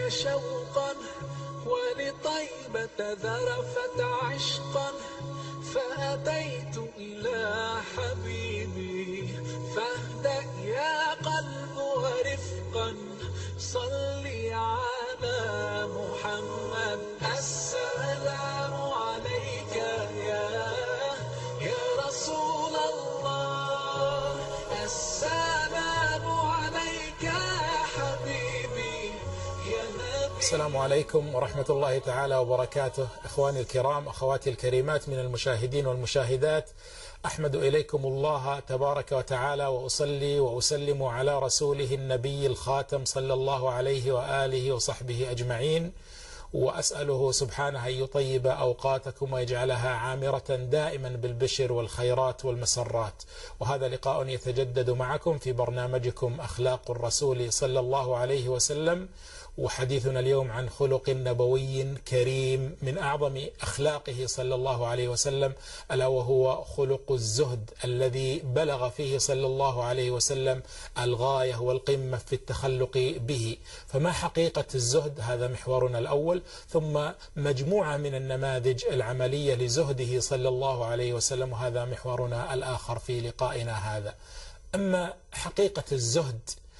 شوقا ولطيبة ذرفت عشقا، فأتيت إلى حبيبي فاهدأ يا قلب ورفقا، صلي على محمد. السلام عليك يا رسول الله، السلام عليك يا حبيبي يا نبي. السلام عليكم ورحمة الله تعالى وبركاته. إخواني الكرام، أخواتي الكريمات من المشاهدين والمشاهدات، أحمد إليكم الله تبارك وتعالى وأصلي وأسلم على رسوله النبي الخاتم صلى الله عليه وآله وصحبه أجمعين، وأسأله سبحانه أن يطيب أوقاتكم ويجعلها عامرة دائما بالبشر والخيرات والمسرات. وهذا لقاء يتجدد معكم في برنامجكم أخلاق الرسول صلى الله عليه وسلم، وحديثنا اليوم عن خلق نبوي كريم من أعظم أخلاقه صلى الله عليه وسلم، ألا وهو خلق الزهد الذي بلغ فيه صلى الله عليه وسلم الغاية والقمة في التخلق به. فما حقيقة الزهد؟ هذا محورنا الأول، ثم مجموعة من النماذج العملية لزهده صلى الله عليه وسلم، وهذا محورنا الآخر في لقائنا هذا. أما حقيقة الزهد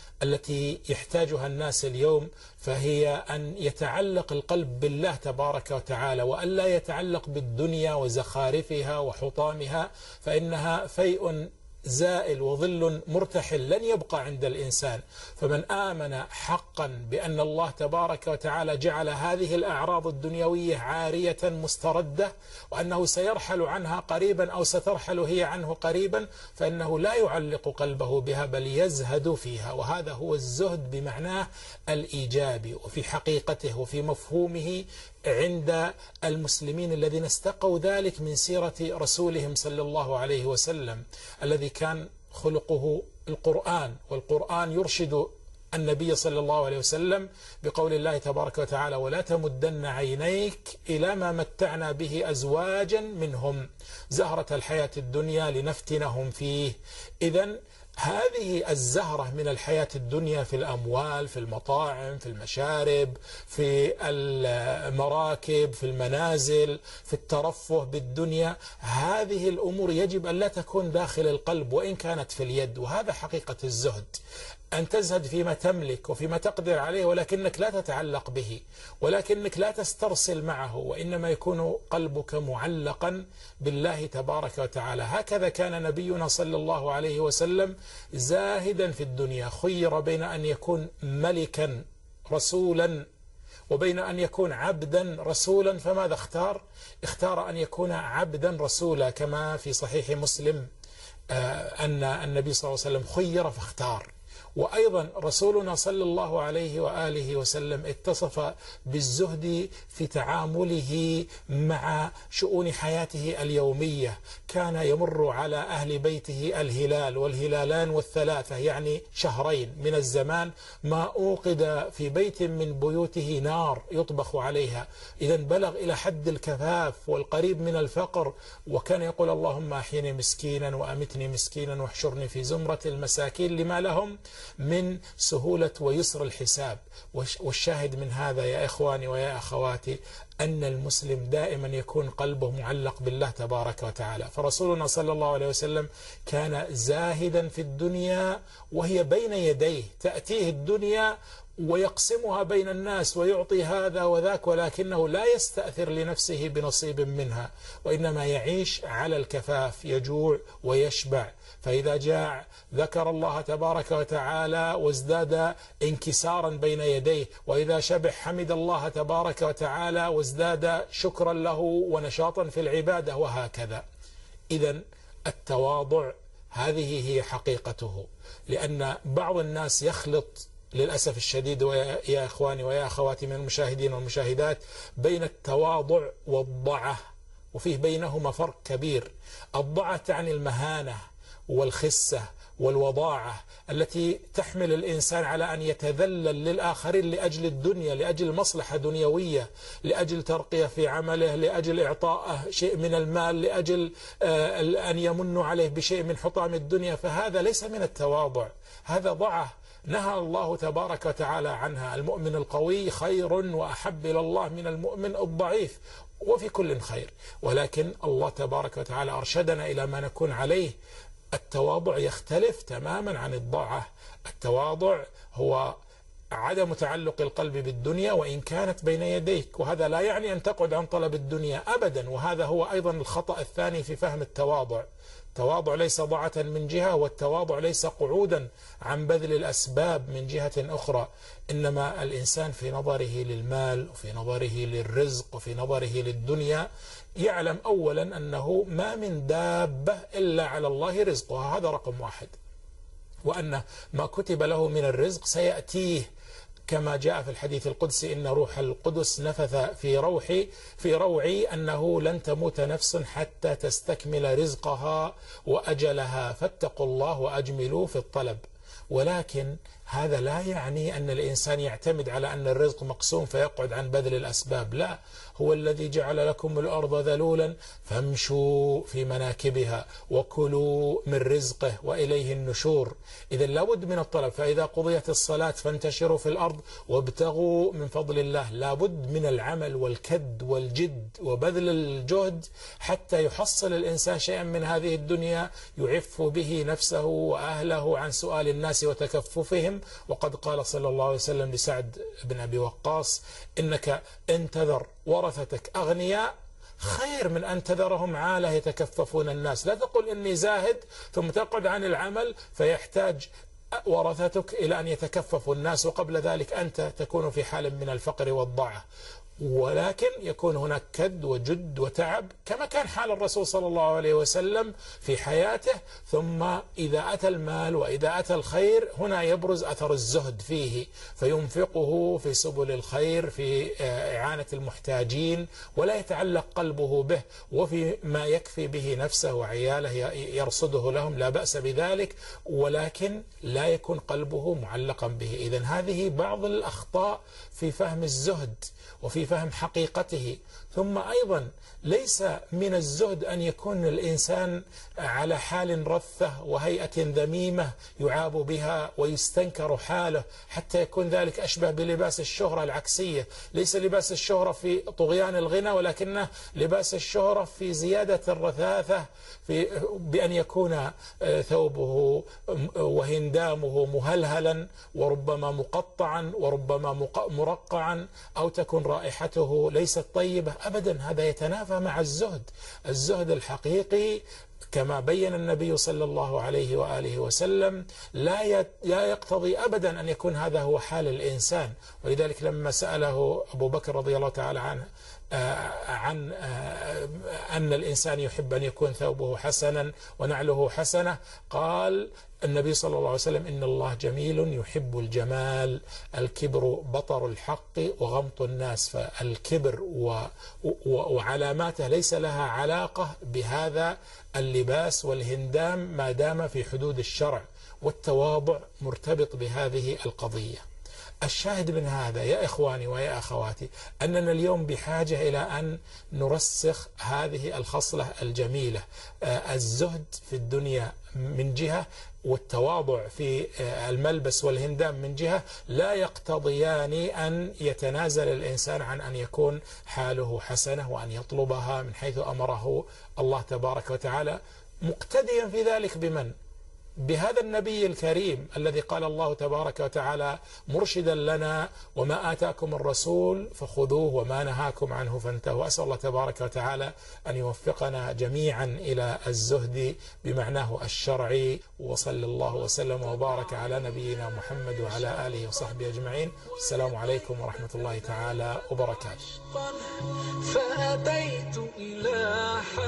التي يحتاجها الناس اليوم فهي أن يتعلق القلب بالله تبارك وتعالى، وأن لا يتعلق بالدنيا وزخارفها وحطامها، فإنها فيء زائل وظل مرتحل لن يبقى عند الإنسان. فمن آمن حقا بأن الله تبارك وتعالى جعل هذه الأعراض الدنيوية عارية مستردة، وأنه سيرحل عنها قريبا أو سترحل هي عنه قريبا، فإنه لا يعلق قلبه بها بل يزهد فيها. وهذا هو الزهد بمعناه الإيجابي وفي حقيقته وفي مفهومه عند المسلمين الذين استقوا ذلك من سيرة رسولهم صلى الله عليه وسلم، الذي كان خلقه القرآن، والقرآن يرشد النبي صلى الله عليه وسلم بقول الله تبارك وتعالى: ولا تمدن عينيك إلى ما متعنا به أزواجا منهم زهرة الحياة الدنيا لنفتنهم فيه. إذن هذه الزهرة من الحياة الدنيا في الأموال، في المطاعم، في المشارب، في المراكب، في المنازل، في الترفه بالدنيا، هذه الأمور يجب أن لا تكون داخل القلب وإن كانت في اليد. وهذا حقيقة الزهد، أن تزهد فيما تملك وفيما تقدر عليه، ولكنك لا تتعلق به، ولكنك لا تسترسل معه، وإنما يكون قلبك معلقا بالله تبارك وتعالى. هكذا كان نبينا صلى الله عليه وسلم زاهدا في الدنيا، خير بين أن يكون ملكا رسولا وبين أن يكون عبدا رسولا، فماذا اختار؟ اختار أن يكون عبدا رسولا، كما في صحيح مسلم أن النبي صلى الله عليه وسلم خير فاختار. وأيضا رسولنا صلى الله عليه وآله وسلم اتصف بالزهد في تعامله مع شؤون حياته اليومية. كان يمر على أهل بيته الهلال والهلالان والثلاثة، يعني شهرين من الزمان، ما أوقد في بيت من بيوته نار يطبخ عليها. إذن بلغ إلى حد الكفاف والقريب من الفقر، وكان يقول: اللهم أحيني مسكينا وأمتني مسكينا واحشرني في زمرة المساكين، لما لهم من سهولة ويسر الحساب. والشاهد من هذا يا إخواني ويا أخواتي أن المسلم دائما يكون قلبه معلق بالله تبارك وتعالى. فرسولنا صلى الله عليه وسلم كان زاهدا في الدنيا وهي بين يديه، تأتيه الدنيا ويقسمها بين الناس ويعطي هذا وذاك، ولكنه لا يستأثر لنفسه بنصيب منها، وإنما يعيش على الكفاف، يجوع ويشبع. فإذا جاع ذكر الله تبارك وتعالى وازداد انكسارا بين يديه، وإذا شبع حمد الله تبارك وتعالى وازداد شكرا له ونشاطا في العبادة، وهكذا. إذن التواضع هذه هي حقيقته، لأن بعض الناس يخلط للأسف الشديد يا إخواني ويا أخواتي من المشاهدين والمشاهدات بين التواضع والضعة، وفيه بينهما فرق كبير. الضعة تعني المهانة والخسة والوضاعة التي تحمل الإنسان على أن يتذلل للآخرين لأجل الدنيا، لأجل مصلحة دنيوية، لأجل ترقية في عمله، لأجل إعطائه شيء من المال، لأجل أن يمن عليه بشيء من حطام الدنيا. فهذا ليس من التواضع، هذا ضعة. نهى الله تبارك وتعالى عنها. المؤمن القوي خير وأحب إلى الله من المؤمن الضعيف، وفي كل خير، ولكن الله تبارك وتعالى أرشدنا إلى ما نكون عليه. التواضع يختلف تماما عن الضاعة. التواضع هو عدم تعلق القلب بالدنيا وإن كانت بين يديك، وهذا لا يعني أن تقعد عن طلب الدنيا أبدا، وهذا هو أيضا الخطأ الثاني في فهم التواضع. التواضع ليس ضاعة من جهة، والتواضع ليس قعودا عن بذل الأسباب من جهة أخرى، إنما الإنسان في نظره للمال وفي نظره للرزق وفي نظره للدنيا يعلم أولا أنه ما من دابة إلا على الله رزقها، هذا رقم واحد، وأن ما كتب له من الرزق سيأتيه، كما جاء في الحديث القدسي: إن روح القدس نفث في روعي أنه لن تموت نفس حتى تستكمل رزقها وأجلها، فاتقوا الله وأجملوا في الطلب. ولكن هذا لا يعني أن الإنسان يعتمد على أن الرزق مقسوم فيقعد عن بذل الأسباب، لا، هو الذي جعل لكم الأرض ذلولا فامشوا في مناكبها وكلوا من رزقه وإليه النشور. إذا لابد من الطلب، فإذا قضيت الصلاة فانتشروا في الأرض وابتغوا من فضل الله. لابد من العمل والكد والجد وبذل الجهد حتى يحصل الإنسان شيئا من هذه الدنيا يعف به نفسه وأهله عن سؤال الناس وتكففهم. وقد قال صلى الله عليه وسلم لسعد بن أبي وقاص: إنك إن تذر ورثتك أغنياء خير من أن تذرهم عالة يتكففون الناس. لا تقل إني زاهد ثم تقعد عن العمل فيحتاج ورثتك إلى أن يتكففوا الناس، وقبل ذلك أنت تكون في حال من الفقر والضعة. ولكن يكون هناك كد وجد وتعب كما كان حال الرسول صلى الله عليه وسلم في حياته. ثم إذا أتى المال وإذا أتى الخير هنا يبرز أثر الزهد فيه، فينفقه في سبل الخير، في إعانة المحتاجين، ولا يتعلق قلبه به، وفي ما يكفي به نفسه وعياله يرصده لهم، لا بأس بذلك، ولكن لا يكون قلبه معلقا به. إذن هذه بعض الأخطاء في فهم الزهد وفي فهم حقيقته. ثم أيضا ليس من الزهد أن يكون الإنسان على حال رثة وهيئة ذميمة يعاب بها ويستنكر حاله حتى يكون ذلك أشبه بلباس الشهرة العكسية. ليس لباس الشهرة في طغيان الغنى، ولكنه لباس الشهرة في زيادة الرثاثة، بأن يكون ثوبه وهندامه مهلهلا وربما مقطعا وربما مرقعا، أو تكون رائحته ليست طيبة أبدا. هذا يتنافى مع الزهد. الزهد الحقيقي كما بين النبي صلى الله عليه وآله وسلم لا يقتضي أبدا أن يكون هذا هو حال الإنسان. ولذلك لما سأله أبو بكر رضي الله تعالى عنه عن أن الإنسان يحب أن يكون ثوبه حسنا ونعله حسنة، قال النبي صلى الله عليه وسلم: إن الله جميل يحب الجمال، الكبر بطر الحق وغمط الناس. فالكبر وعلاماته ليس لها علاقة بهذا اللباس والهندام ما دام في حدود الشرع، والتواضع مرتبط بهذه القضية. الشاهد من هذا يا إخواني ويا أخواتي أننا اليوم بحاجة إلى أن نرسخ هذه الخصلة الجميلة. الزهد في الدنيا من جهة، والتواضع في الملبس والهندام من جهة، لا يقتضيان أن يتنازل الإنسان عن أن يكون حاله حسنة وأن يطلبها من حيث أمره الله تبارك وتعالى، مقتديا في ذلك بمن؟ بهذا النبي الكريم الذي قال الله تبارك وتعالى مرشدا لنا: وما آتاكم الرسول فخذوه وما نهاكم عنه فانتهوا. أسأل الله تبارك وتعالى أن يوفقنا جميعا إلى الزهد بمعناه الشرعي. وصلى الله وسلم وبارك على نبينا محمد وعلى آله وصحبه أجمعين. السلام عليكم ورحمة الله تعالى وبركاته. فأتيت إلى